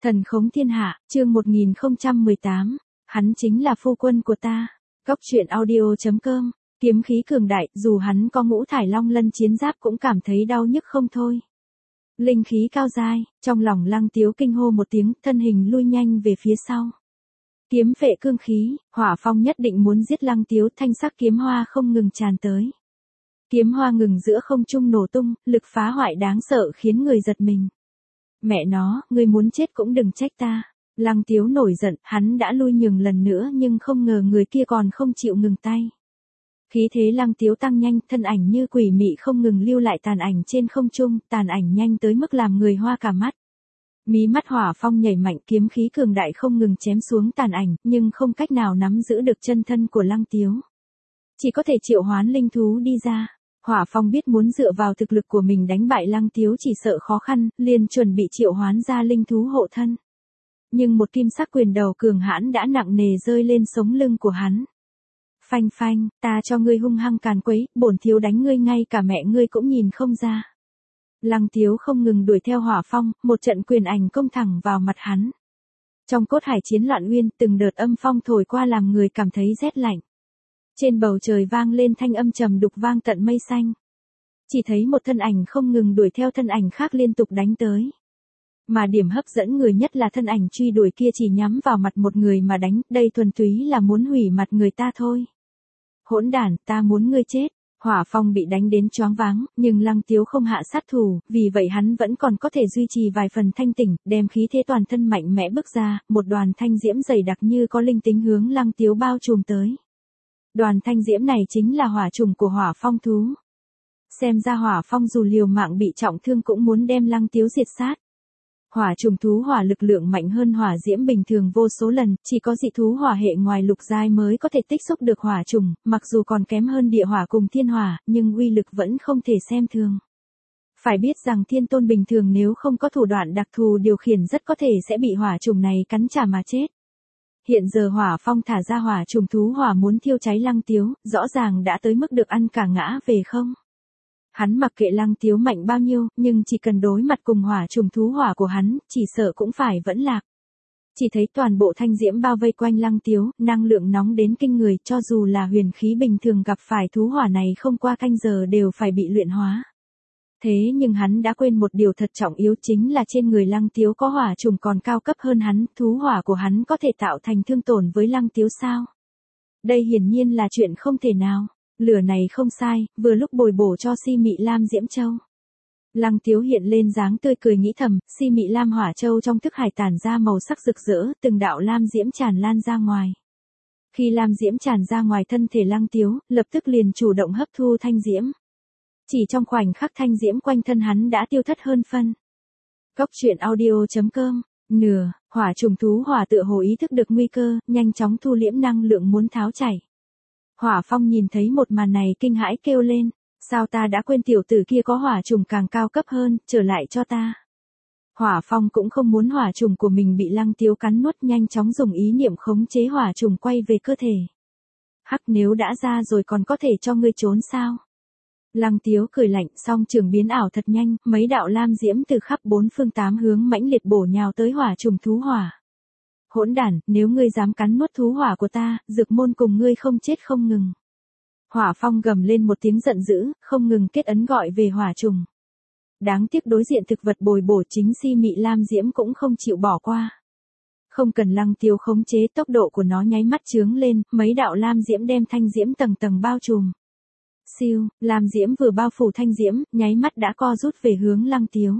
Thần khống thiên hạ, chương 1018, hắn chính là phu quân của ta. Góc truyện audio.com, kiếm khí cường đại, dù hắn có ngũ thải long lân chiến giáp cũng cảm thấy đau nhức không thôi. Linh khí cao dai, trong lòng Lăng Tiếu kinh hô một tiếng, thân hình lui nhanh về phía sau. Kiếm phệ cương khí, Hỏa Phong nhất định muốn giết Lăng Tiếu, thanh sắc kiếm hoa không ngừng tràn tới. Kiếm hoa ngừng giữa không trung nổ tung, lực phá hoại đáng sợ khiến người giật mình. Mẹ nó, ngươi muốn chết cũng đừng trách ta. Lăng Tiếu nổi giận, hắn đã lui nhường lần nữa nhưng không ngờ người kia còn không chịu ngừng tay. Khí thế Lăng Tiếu tăng nhanh, thân ảnh như quỷ mị không ngừng lưu lại tàn ảnh trên không trung, tàn ảnh nhanh tới mức làm người hoa cả mắt. Mí mắt Hỏa Phong nhảy mạnh, kiếm khí cường đại không ngừng chém xuống tàn ảnh, nhưng không cách nào nắm giữ được chân thân của Lăng Tiếu. Chỉ có thể triệu hoán linh thú đi ra. Hỏa Phong biết muốn dựa vào thực lực của mình đánh bại Lăng Tiếu chỉ sợ khó khăn, liền chuẩn bị triệu hoán ra linh thú hộ thân. Nhưng một kim sắc quyền đầu cường hãn đã nặng nề rơi lên sống lưng của hắn. Phanh phanh, ta cho ngươi hung hăng càn quấy, bổn thiếu đánh ngươi ngay cả mẹ ngươi cũng nhìn không ra. Lăng Tiếu không ngừng đuổi theo Hỏa Phong, một trận quyền ảnh công thẳng vào mặt hắn. Trong cốt hải chiến loạn uyên, từng đợt âm phong thổi qua làm người cảm thấy rét lạnh. Trên bầu trời vang lên thanh âm trầm đục vang tận mây xanh. Chỉ thấy một thân ảnh không ngừng đuổi theo thân ảnh khác liên tục đánh tới. Mà điểm hấp dẫn người nhất là thân ảnh truy đuổi kia chỉ nhắm vào mặt một người mà đánh, đây thuần túy là muốn hủy mặt người ta thôi. Hỗn đản, ta muốn ngươi chết. Hỏa Phong bị đánh đến choáng váng, nhưng Lăng Tiếu không hạ sát thủ, vì vậy hắn vẫn còn có thể duy trì vài phần thanh tỉnh, đem khí thế toàn thân mạnh mẽ bước ra, một đoàn thanh diễm dày đặc như có linh tính hướng Lăng Tiếu bao trùm tới. Đoàn thanh diễm này chính là hỏa trùng của Hỏa Phong thú. Xem ra Hỏa Phong dù liều mạng bị trọng thương cũng muốn đem Lăng Tiếu diệt sát. Hỏa trùng thú hỏa lực lượng mạnh hơn hỏa diễm bình thường vô số lần, chỉ có dị thú hỏa hệ ngoài lục giai mới có thể tích xúc được hỏa trùng, mặc dù còn kém hơn địa hỏa cùng thiên hỏa, nhưng uy lực vẫn không thể xem thường. Phải biết rằng thiên tôn bình thường nếu không có thủ đoạn đặc thù điều khiển rất có thể sẽ bị hỏa trùng này cắn trả mà chết. Hiện giờ Hỏa Phong thả ra hỏa trùng thú hỏa muốn thiêu cháy Lăng Tiếu, rõ ràng đã tới mức được ăn cả ngã về không. Hắn mặc kệ Lăng Tiếu mạnh bao nhiêu, nhưng chỉ cần đối mặt cùng hỏa trùng thú hỏa của hắn, chỉ sợ cũng phải vẫn lạc. Chỉ thấy toàn bộ thanh diễm bao vây quanh Lăng Tiếu, năng lượng nóng đến kinh người, cho dù là huyền khí bình thường gặp phải thú hỏa này không qua canh giờ đều phải bị luyện hóa. Thế nhưng hắn đã quên một điều thật trọng yếu chính là trên người Lăng Tiếu có hỏa trùng còn cao cấp hơn hắn, thú hỏa của hắn có thể tạo thành thương tổn với Lăng Tiếu sao? Đây hiển nhiên là chuyện không thể nào. Lửa này không sai, vừa lúc bồi bổ cho Si Mị Lam Diễm Châu. Lăng Tiếu hiện lên dáng tươi cười nghĩ thầm, Si Mị Lam Hỏa Châu trong thức hải tản ra màu sắc rực rỡ, từng đạo lam diễm tràn lan ra ngoài. Khi lam diễm tràn ra ngoài thân thể Lăng Tiếu, lập tức liền chủ động hấp thu thanh diễm. Chỉ trong khoảnh khắc thanh diễm quanh thân hắn đã tiêu thất hơn phân. Góc truyện audio.com, nửa, hỏa trùng thú hỏa tựa hồ ý thức được nguy cơ, nhanh chóng thu liễm năng lượng muốn tháo chảy. Hỏa Phong nhìn thấy một màn này kinh hãi kêu lên, sao ta đã quên tiểu tử kia có hỏa trùng càng cao cấp hơn, trở lại cho ta. Hỏa Phong cũng không muốn hỏa trùng của mình bị Lăng Tiếu cắn nuốt, nhanh chóng dùng ý niệm khống chế hỏa trùng quay về cơ thể. Hắc, nếu đã ra rồi còn có thể cho ngươi trốn sao? Lăng Tiếu cười lạnh, song trường biến ảo thật nhanh, mấy đạo lam diễm từ khắp bốn phương tám hướng mãnh liệt bổ nhào tới hỏa trùng thú hỏa. Hỗn đản, nếu ngươi dám cắn nuốt thú hỏa của ta, Dược Môn cùng ngươi không chết không ngừng. Hỏa Phong gầm lên một tiếng giận dữ, không ngừng kết ấn gọi về hỏa trùng. Đáng tiếc đối diện thực vật bồi bổ chính Si Mị Lam Diễm cũng không chịu bỏ qua. Không cần Lăng Tiếu khống chế, tốc độ của nó nháy mắt chướng lên, mấy đạo lam diễm đem thanh diễm tầng tầng bao trùm. Siêu, lam diễm vừa bao phủ thanh diễm, nháy mắt đã co rút về hướng Lăng Tiếu.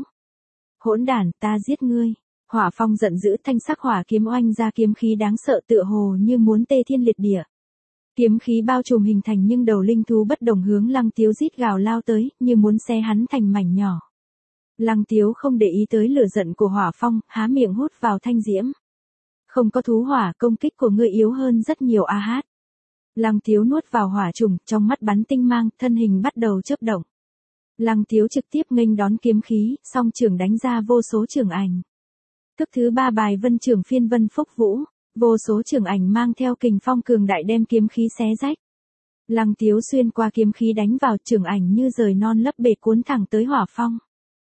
Hỗn đản, ta giết ngươi. Hỏa Phong giận dữ, thanh sắc hỏa kiếm oanh ra kiếm khí đáng sợ tựa hồ như muốn tê thiên liệt địa. Kiếm khí bao trùm hình thành nhưng đầu linh thú bất đồng hướng Lăng Tiếu rít gào lao tới, như muốn xé hắn thành mảnh nhỏ. Lăng Tiếu không để ý tới lửa giận của Hỏa Phong, há miệng hút vào thanh diễm. Không có thú hỏa, công kích của ngươi yếu hơn rất nhiều a hát. Lăng Tiếu nuốt vào hỏa trùng, trong mắt bắn tinh mang, thân hình bắt đầu chớp động. Lăng Tiếu trực tiếp nghênh đón kiếm khí, song trường đánh ra vô số trường ảnh. Thức thứ 3 bài vân trường phiên vân phúc vũ, vô số trường ảnh mang theo kình phong cường đại đem kiếm khí xé rách. Lăng Tiếu xuyên qua kiếm khí đánh vào trường ảnh như rời non lấp bể cuốn thẳng tới Hỏa Phong.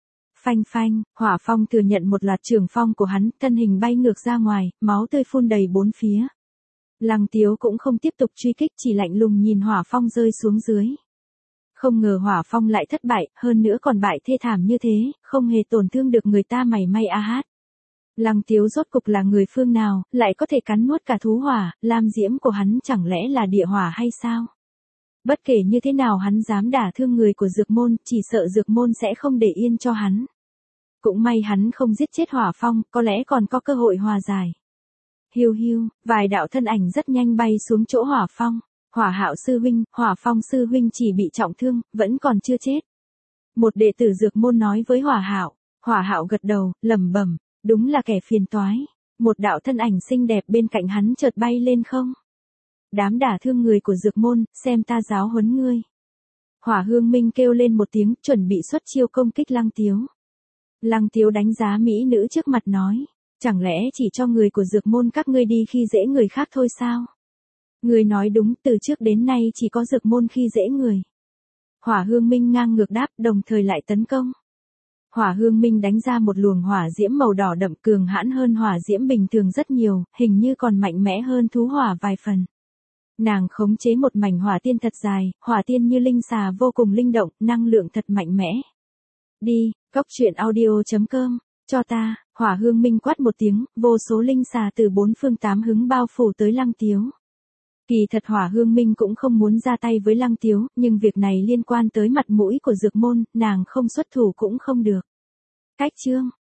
Phanh phanh, hỏa phong thừa nhận một loạt trường phong của hắn, thân hình bay ngược ra ngoài, máu tươi phun đầy bốn phía. Lăng Tiếu cũng không tiếp tục truy kích, chỉ lạnh lùng nhìn hỏa phong rơi xuống dưới. Không ngờ hỏa phong lại thất bại, hơn nữa còn bại thê thảm như thế, không hề tổn thương được người ta mảy may a hát. Lăng Tiếu rốt cục là người phương nào, lại có thể cắn nuốt cả thú hỏa, lam diễm của hắn chẳng lẽ là địa hỏa hay sao? Bất kể như thế nào hắn dám đả thương người của Dược Môn, chỉ sợ Dược Môn sẽ không để yên cho hắn. Cũng may hắn không giết chết hỏa phong, có lẽ còn có cơ hội hòa giải. Hiu hiu, vài đạo thân ảnh rất nhanh bay xuống chỗ hỏa phong. Hỏa Hạo sư huynh, Hỏa Phong sư huynh chỉ bị trọng thương, vẫn còn chưa chết. Một đệ tử Dược Môn nói với Hỏa Hạo. Hỏa Hạo gật đầu, lẩm bẩm, đúng là kẻ phiền toái. Một đạo thân ảnh xinh đẹp bên cạnh hắn chợt bay lên không. Đám đả thương người của Dược Môn, xem ta giáo huấn ngươi. Hỏa Hương Minh kêu lên một tiếng, chuẩn bị xuất chiêu công kích Lăng Tiếu. Lăng Tiếu đánh giá mỹ nữ trước mặt nói, chẳng lẽ chỉ cho người của Dược Môn các ngươi đi khi dễ người khác thôi sao? Người nói đúng, từ trước đến nay chỉ có Dược Môn khi dễ người. Hỏa Hương Minh ngang ngược đáp, đồng thời lại tấn công. Hỏa Hương Minh đánh ra một luồng hỏa diễm màu đỏ đậm, cường hãn hơn hỏa diễm bình thường rất nhiều, hình như còn mạnh mẽ hơn thú hỏa vài phần. Nàng khống chế một mảnh hỏa tiên thật dài, hỏa tiên như linh xà vô cùng linh động, năng lượng thật mạnh mẽ. Đi, cóc truyện audio.com, cho ta. Hỏa Hương Minh quát một tiếng, vô số linh xà từ bốn phương tám hướng bao phủ tới Lăng Tiếu. Kỳ thật Hỏa Hương Minh cũng không muốn ra tay với Lăng Tiếu, nhưng việc này liên quan tới mặt mũi của Dược Môn, nàng không xuất thủ cũng không được. Cách chương